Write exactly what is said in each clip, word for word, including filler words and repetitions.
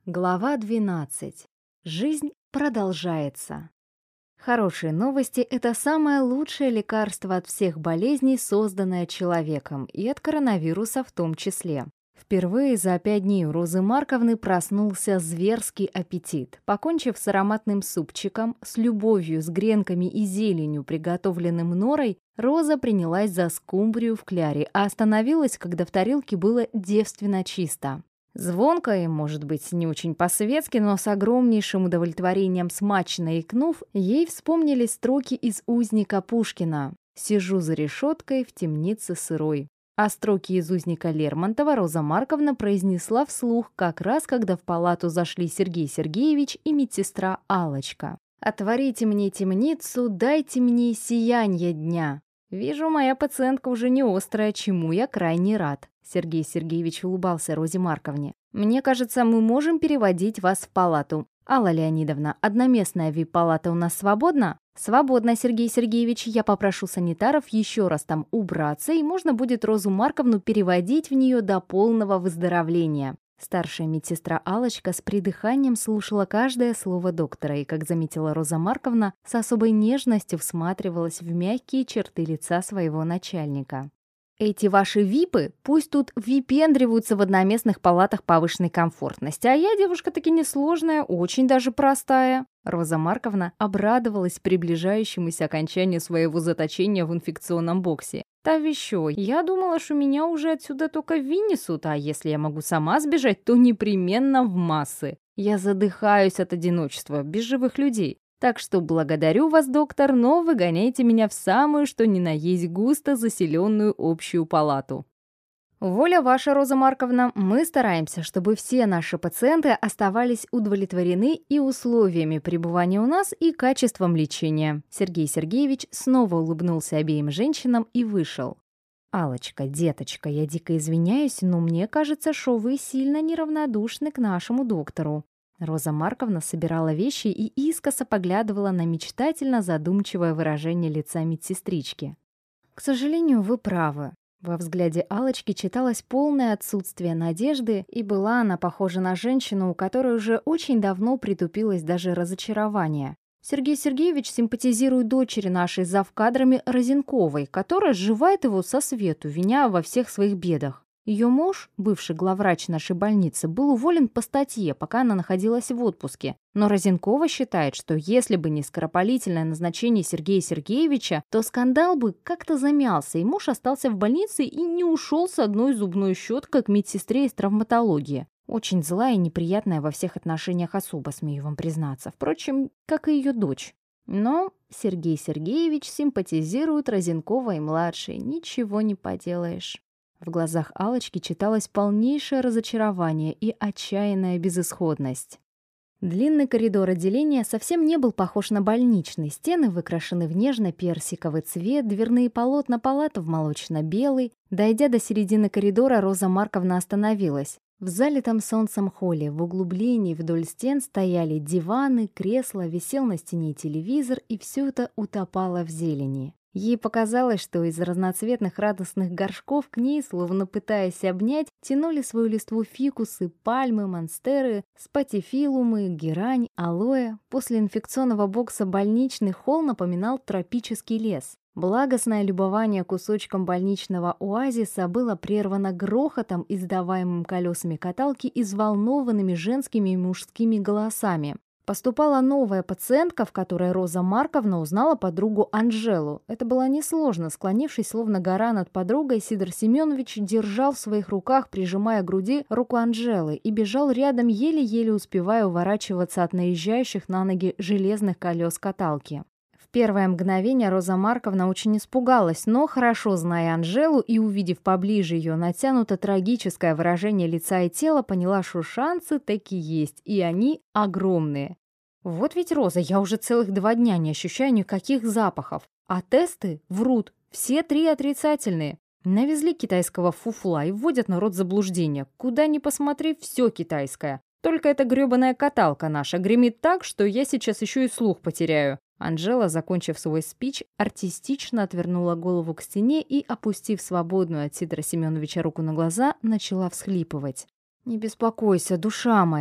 Глава двенадцать. Жизнь продолжается. Хорошие новости – это самое лучшее лекарство от всех болезней, созданное человеком, и от коронавируса в том числе. Впервые за пять дней у Розы Марковны проснулся зверский аппетит. Покончив с ароматным супчиком, с любовью, с гренками и зеленью, приготовленным Норой, Роза принялась за скумбрию в кляре, а остановилась, когда в тарелке было девственно чисто. Звонко и, может быть, не очень по-светски, но с огромнейшим удовлетворением смачно икнув, ей вспомнились строки из узника Пушкина «Сижу за решеткой в темнице сырой». А строки из узника Лермонтова Роза Марковна произнесла вслух как раз, когда в палату зашли Сергей Сергеевич и медсестра Аллочка. «Отворите мне темницу, дайте мне сиянье дня». «Вижу, моя пациентка уже не острая, чему я крайне рад». Сергей Сергеевич улыбался Розе Марковне. «Мне кажется, мы можем переводить вас в палату. Алла Леонидовна, одноместная вип-палата у нас свободна?» «Свободно, Сергей Сергеевич. Я попрошу санитаров еще раз там убраться, и можно будет Розу Марковну переводить в нее до полного выздоровления». Старшая медсестра Аллочка с придыханием слушала каждое слово доктора и, как заметила Роза Марковна, с особой нежностью всматривалась в мягкие черты лица своего начальника. «Эти ваши випы пусть тут випендриваются в одноместных палатах повышенной комфортности, а я девушка-таки несложная, очень даже простая». Роза Марковна обрадовалась приближающемуся окончанию своего заточения в инфекционном боксе. «Та вещо, я думала, что меня уже отсюда только вынесут, а если я могу сама сбежать, то непременно в массы. Я задыхаюсь от одиночества, без живых людей. Так что благодарю вас, доктор, но выгоняйте меня в самую, что ни на есть густо заселенную общую палату». «Воля ваша, Роза Марковна, мы стараемся, чтобы все наши пациенты оставались удовлетворены и условиями пребывания у нас, и качеством лечения». Сергей Сергеевич снова улыбнулся обеим женщинам и вышел. «Аллочка, деточка, я дико извиняюсь, но мне кажется, что вы сильно неравнодушны к нашему доктору». Роза Марковна собирала вещи и искоса поглядывала на мечтательно задумчивое выражение лица медсестрички. «К сожалению, вы правы». Во взгляде Аллочки читалось полное отсутствие надежды, и была она похожа на женщину, у которой уже очень давно притупилось даже разочарование. Сергей Сергеевич симпатизирует дочери нашей завкадрами Розенковой, которая сживает его со свету, виня во всех своих бедах. Ее муж, бывший главврач нашей больницы, был уволен по статье, пока она находилась в отпуске. Но Розенкова считает, что если бы не скоропалительное назначение Сергея Сергеевича, то скандал бы как-то замялся, и муж остался в больнице и не ушел с одной зубной щеткой к медсестре из травматологии. Очень злая и неприятная во всех отношениях особа, смею вам признаться. Впрочем, как и ее дочь. Но Сергей Сергеевич симпатизирует Розенковой-младшей, ничего не поделаешь. В глазах Аллочки читалось полнейшее разочарование и отчаянная безысходность. Длинный коридор отделения совсем не был похож на больничный. Стены выкрашены в нежно-персиковый цвет, дверные полотна палат в молочно-белый. Дойдя до середины коридора, Роза Марковна остановилась. В залитом солнцем холле в углублении вдоль стен стояли диваны, кресла, висел на стене телевизор, и все это утопало в зелени. Ей показалось, что из разноцветных радостных горшков к ней, словно пытаясь обнять, тянули свою листву фикусы, пальмы, монстеры, спатифилумы, герань, алоэ. После инфекционного бокса больничный холл напоминал тропический лес. Благостное любование кусочком больничного оазиса было прервано грохотом, издаваемым колесами каталки и взволнованными женскими и мужскими голосами. Поступала новая пациентка, в которой Роза Марковна узнала подругу Анжелу. Это было несложно. Склонившись, словно гора над подругой, Сидор Семенович держал в своих руках, прижимая к груди, руку Анжелы и бежал рядом, еле-еле успевая уворачиваться от наезжающих на ноги железных колес каталки. В первое мгновение Роза Марковна очень испугалась, но, хорошо зная Анжелу и увидев поближе ее натянуто-трагическое выражение лица и тела, поняла, что шансы таки есть, и они огромные. «Вот ведь, Роза, я уже целых два дня не ощущаю никаких запахов, а тесты врут, все три отрицательные. Навезли китайского фуфла и вводят народ в заблуждение. Куда ни посмотри, все китайское. Только эта гребаная каталка наша гремит так, что я сейчас еще и слух потеряю». Анжела, закончив свой спич, артистично отвернула голову к стене и, опустив свободную от Сидора Семеновича руку на глаза, начала всхлипывать. «Не беспокойся, душа моя!»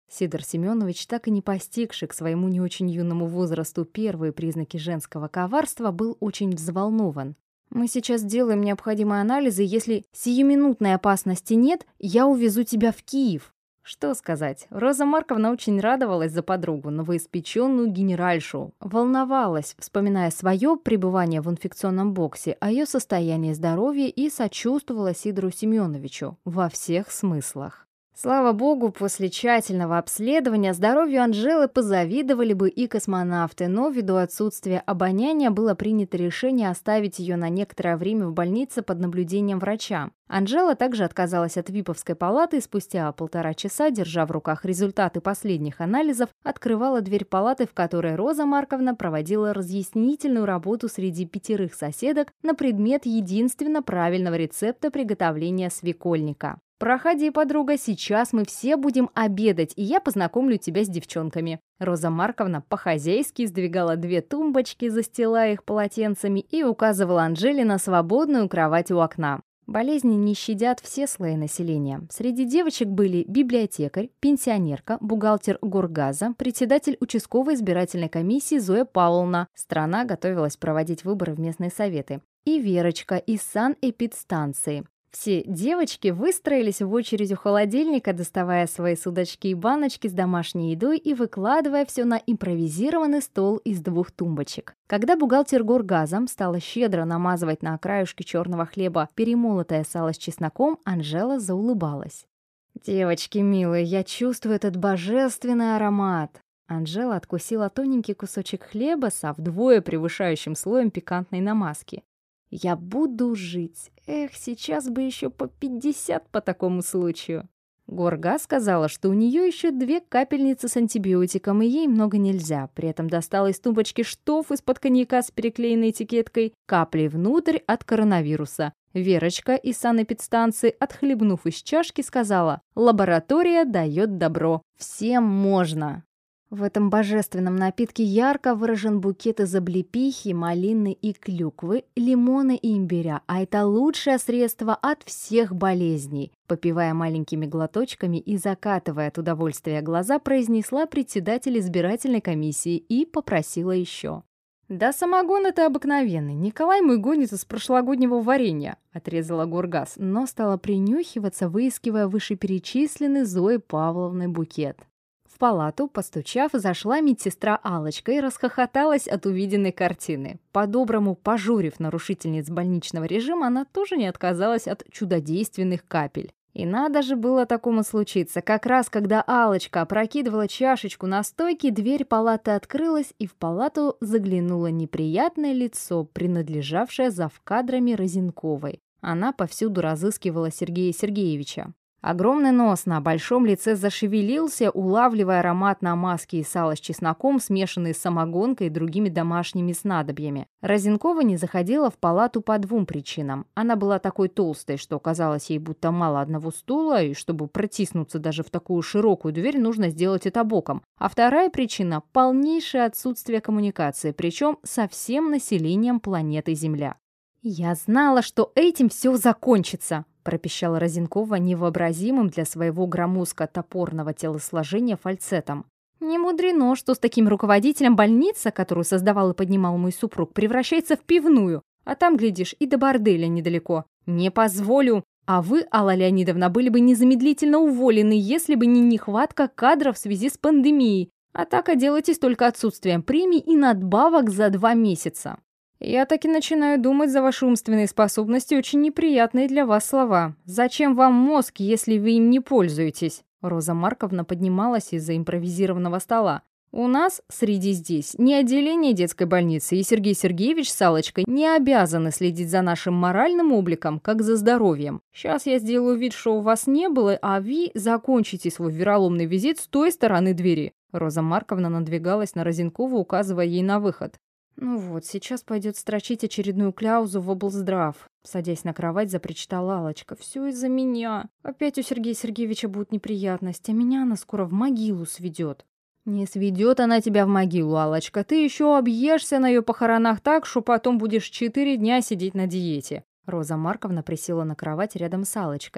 Сидор Семенович, так и не постигший к своему не очень юному возрасту первые признаки женского коварства, был очень взволнован. «Мы сейчас делаем необходимые анализы, и если сиюминутной опасности нет, я увезу тебя в Киев». Что сказать, Роза Марковна очень радовалась за подругу, новоиспеченную генеральшу. Волновалась, вспоминая свое пребывание в инфекционном боксе, о ее состоянии здоровья и сочувствовала Сидору Семеновичу во всех смыслах. Слава богу, после тщательного обследования здоровью Анжелы позавидовали бы и космонавты, но ввиду отсутствия обоняния было принято решение оставить ее на некоторое время в больнице под наблюдением врача. Анжела также отказалась от ВИПовской палаты и спустя полтора часа, держа в руках результаты последних анализов, открывала дверь палаты, в которой Роза Марковна проводила разъяснительную работу среди пятерых соседок на предмет единственно правильного рецепта приготовления свекольника. «Проходи, подруга, сейчас мы все будем обедать, и я познакомлю тебя с девчонками». Роза Марковна по-хозяйски сдвигала две тумбочки, застилая их полотенцами, и указывала Анжеле на свободную кровать у окна. Болезни не щадят все слои населения. Среди девочек были библиотекарь, пенсионерка, бухгалтер горгаза, председатель участковой избирательной комиссии Зоя Павловна. Страна готовилась проводить выборы в местные советы. И Верочка из санэпидстанции. Все девочки выстроились в очередь у холодильника, доставая свои судочки и баночки с домашней едой и выкладывая все на импровизированный стол из двух тумбочек. Когда бухгалтер горгазом стала щедро намазывать на окраюшки черного хлеба перемолотое сало с чесноком, Анжела заулыбалась. «Девочки милые, я чувствую этот божественный аромат!» Анжела откусила тоненький кусочек хлеба со вдвое превышающим слоем пикантной намазки. «Я буду жить. Эх, сейчас бы еще по пятьдесят по такому случаю». Горга сказала, что у нее еще две капельницы с антибиотиком, и ей много нельзя. При этом достала из тумбочки штоф из-под коньяка с переклеенной этикеткой, капли внутрь от коронавируса. Верочка из санэпидстанции, отхлебнув из чашки, сказала: «Лаборатория дает добро. Всем можно». В этом божественном напитке ярко выражен букет из облепихи, малины и клюквы, лимона и имбиря, а это лучшее средство от всех болезней. Попивая маленькими глоточками и закатывая от удовольствия глаза, произнесла председатель избирательной комиссии и попросила еще. «Да самогон это обыкновенный, Николай мой гонит из прошлогоднего варенья», отрезала Горгаз, но стала принюхиваться, выискивая вышеперечисленный Зои Павловны букет. В палату, постучав, зашла медсестра Аллочка и расхохоталась от увиденной картины. По-доброму пожурив нарушительниц больничного режима, она тоже не отказалась от чудодейственных капель. И надо же было такому случиться. Как раз когда Аллочка опрокидывала чашечку на стойке, дверь палаты открылась, и в палату заглянуло неприятное лицо, принадлежавшее завкадрами Розенковой. Она повсюду разыскивала Сергея Сергеевича. Огромный нос на большом лице зашевелился, улавливая аромат намазки и сала с чесноком, смешанный с самогонкой и другими домашними снадобьями. Розенкова не заходила в палату по двум причинам. Она была такой толстой, что казалось ей будто мало одного стула, и чтобы протиснуться даже в такую широкую дверь, нужно сделать это боком. А вторая причина – полнейшее отсутствие коммуникации, причем со всем населением планеты Земля. «Я знала, что этим все закончится», – пропищала Розенкова невообразимым для своего громоздко-топорного телосложения фальцетом. «Не мудрено, что с таким руководителем больница, которую создавал и поднимал мой супруг, превращается в пивную, а там, глядишь, и до борделя недалеко. Не позволю. А вы, Алла Леонидовна, были бы незамедлительно уволены, если бы не нехватка кадров в связи с пандемией. А так отделайтесь только отсутствием премий и надбавок за два месяца». «Я так и начинаю думать за ваши умственные способности очень неприятные для вас слова. Зачем вам мозг, если вы им не пользуетесь?» Роза Марковна поднималась из-за импровизированного стола. «У нас, среди здесь, ни отделение детской больницы, и Сергей Сергеевич с Аллочкой не обязаны следить за нашим моральным обликом, как за здоровьем. Сейчас я сделаю вид, что у вас не было, а вы закончите свой вероломный визит с той стороны двери». Роза Марковна надвигалась на Розенкову, указывая ей на выход. «Ну вот, сейчас пойдет строчить очередную кляузу в облздрав», садясь на кровать, запричитала Аллочка. «Все из-за меня. Опять у Сергея Сергеевича будут неприятности, а меня она скоро в могилу сведет». «Не сведет она тебя в могилу, Аллочка. Ты еще объешься на ее похоронах так, что потом будешь четыре дня сидеть на диете». Роза Марковна присела на кровать рядом с Аллочкой.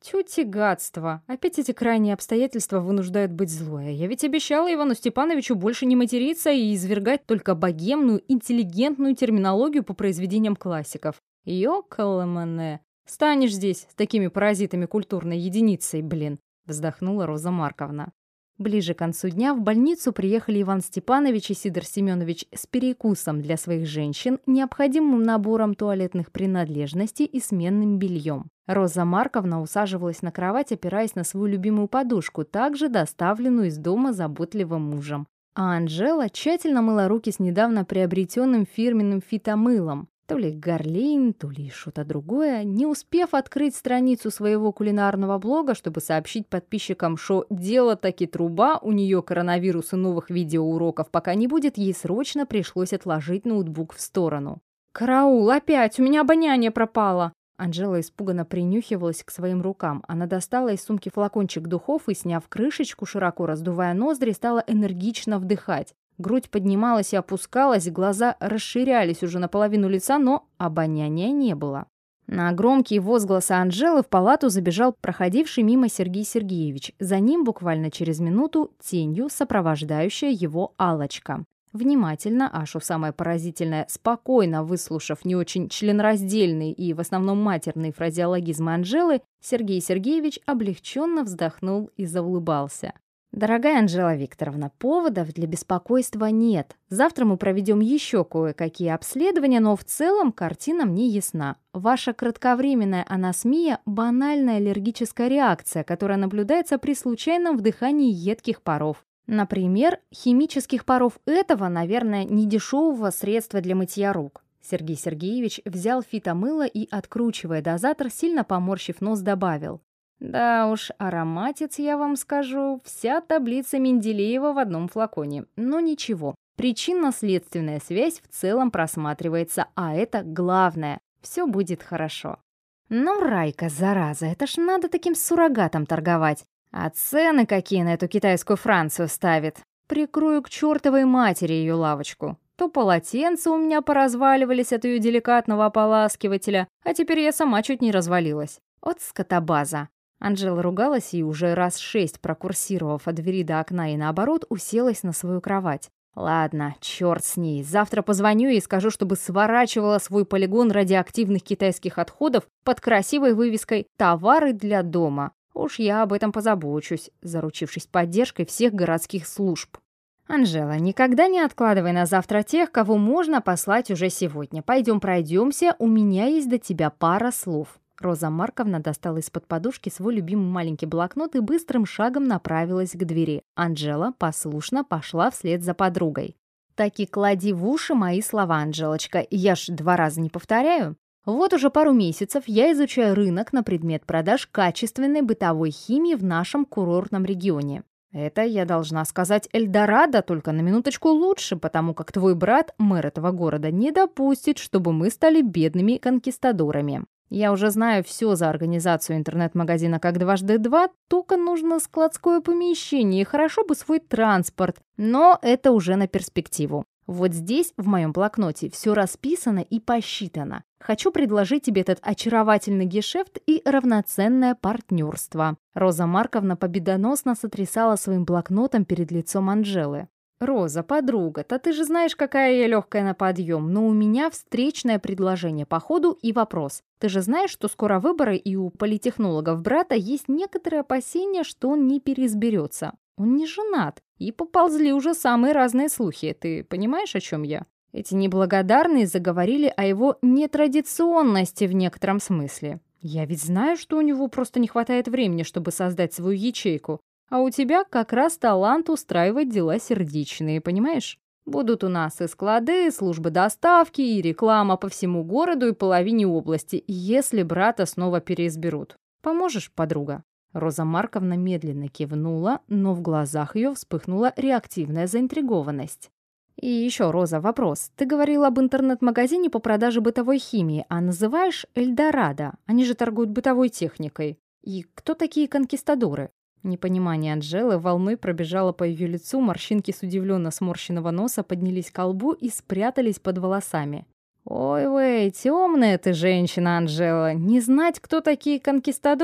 Тюти гадство. Опять эти крайние обстоятельства вынуждают быть злой. Я ведь обещала Ивану Степановичу больше не материться и извергать только богемную, интеллигентную терминологию по произведениям классиков. Ёкаламане. Станешь здесь с такими паразитами культурной единицей, блин, вздохнула Роза Марковна. Ближе к концу дня в больницу приехали Иван Степанович и Сидор Семенович с перекусом для своих женщин, необходимым набором туалетных принадлежностей и сменным бельем. Роза Марковна усаживалась на кровать, опираясь на свою любимую подушку, также доставленную из дома заботливым мужем. А Анжела тщательно мыла руки с недавно приобретенным фирменным фитомылом. То ли Гарлейн, то ли что-то другое, не успев открыть страницу своего кулинарного блога, чтобы сообщить подписчикам, что дело таки труба, у нее коронавирус и новых видеоуроков пока не будет, ей срочно пришлось отложить ноутбук в сторону. «Караул, опять! У меня обоняние пропало!» Анжела испуганно принюхивалась к своим рукам. Она достала из сумки флакончик духов и, сняв крышечку, широко раздувая ноздри, стала энергично вдыхать. Грудь поднималась и опускалась, глаза расширялись уже наполовину лица, но обоняния не было. На громкие возгласы Анжелы в палату забежал проходивший мимо Сергей Сергеевич. За ним буквально через минуту тенью сопровождающая его Аллочка. Внимательно, а что самое поразительное, спокойно выслушав не очень членораздельные и в основном матерные фразеологизмы Анжелы, Сергей Сергеевич облегченно вздохнул и заулыбался. «Дорогая Анжела Викторовна, поводов для беспокойства нет. Завтра мы проведем еще кое-какие обследования, но в целом картина мне ясна. Ваша кратковременная анасмия – банальная аллергическая реакция, которая наблюдается при случайном вдыхании едких паров. Например, химических паров этого, наверное, недешевого средства для мытья рук». Сергей Сергеевич взял фитомыло и, откручивая дозатор, сильно поморщив нос, добавил: «Да уж, ароматец, я вам скажу, вся таблица Менделеева в одном флаконе. Но ничего, причинно-следственная связь в целом просматривается, а это главное. Все будет хорошо». «Ну, Райка, зараза, это ж надо таким суррогатом торговать. А цены какие на эту китайскую Францию ставит. Прикрою к чертовой матери ее лавочку. То полотенца у меня поразваливались от ее деликатного ополаскивателя, а теперь я сама чуть не развалилась. От скотобаза». Анжела ругалась и, уже раз шесть прокурсировав от двери до окна и наоборот, уселась на свою кровать. «Ладно, черт с ней. Завтра позвоню и скажу, чтобы сворачивала свой полигон радиоактивных китайских отходов под красивой вывеской «Товары для дома». Уж я об этом позабочусь, заручившись поддержкой всех городских служб. «Анжела, никогда не откладывай на завтра тех, кого можно послать уже сегодня. Пойдем пройдемся, у меня есть до тебя пара слов». Роза Марковна достала из-под подушки свой любимый маленький блокнот и быстрым шагом направилась к двери. Анжела послушно пошла вслед за подругой. «Таки клади в уши мои слова, Анжелочка, я ж два раза не повторяю. Вот уже пару месяцев я изучаю рынок на предмет продаж качественной бытовой химии в нашем курортном регионе. Это, я должна сказать, Эльдорадо, только на минуточку лучше, потому как твой брат, мэр этого города, не допустит, чтобы мы стали бедными конкистадорами. Я уже знаю все за организацию интернет-магазина как дважды два, только нужно складское помещение и хорошо бы свой транспорт, но это уже на перспективу. Вот здесь, в моем блокноте, все расписано и посчитано. Хочу предложить тебе этот очаровательный гешефт и равноценное партнерство». Роза Марковна победоносно сотрясала своим блокнотом перед лицом Анжелы. «Роза, подруга-то ты же знаешь, какая я легкая на подъем, но у меня встречное предложение по ходу и вопрос. Ты же знаешь, что скоро выборы, и у политтехнологов брата есть некоторые опасения, что он не переизберется. Он не женат, и поползли уже самые разные слухи. Ты понимаешь, о чем я? Эти неблагодарные заговорили о его нетрадиционности в некотором смысле. Я ведь знаю, что у него просто не хватает времени, чтобы создать свою ячейку. А у тебя как раз талант устраивать дела сердечные, понимаешь? Будут у нас и склады, и службы доставки, и реклама по всему городу и половине области, если брата снова переизберут. Поможешь, подруга?» Роза Марковна медленно кивнула, но в глазах ее вспыхнула реактивная заинтригованность. «И еще, Роза, вопрос. Ты говорила об интернет-магазине по продаже бытовой химии, а называешь Эльдорадо. Они же торгуют бытовой техникой. И кто такие конкистадоры?» Непонимание Анжелы волной пробежало по ее лицу, морщинки с удивленно сморщенного носа поднялись к лбу и спрятались под волосами. «Ой-вей, темная ты женщина, Анжела. Не знать, кто такие конкистадоры?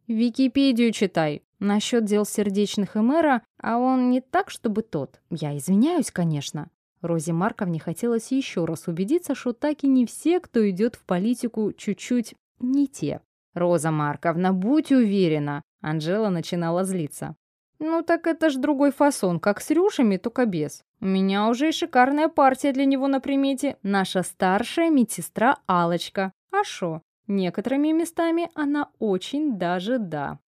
Википедию читай. Насчет дел сердечных и мэра, а он не так, чтобы тот. Я извиняюсь, конечно. Розе Марковне хотелось еще раз убедиться, что так и не все, кто идет в политику, чуть-чуть не те. «Роза Марковна, будь уверена!» Анжела начинала злиться. «Ну так это ж другой фасон, как с рюшами, только без. У меня уже и шикарная партия для него на примете. Наша старшая медсестра Алочка. А шо? Некоторыми местами она очень даже да».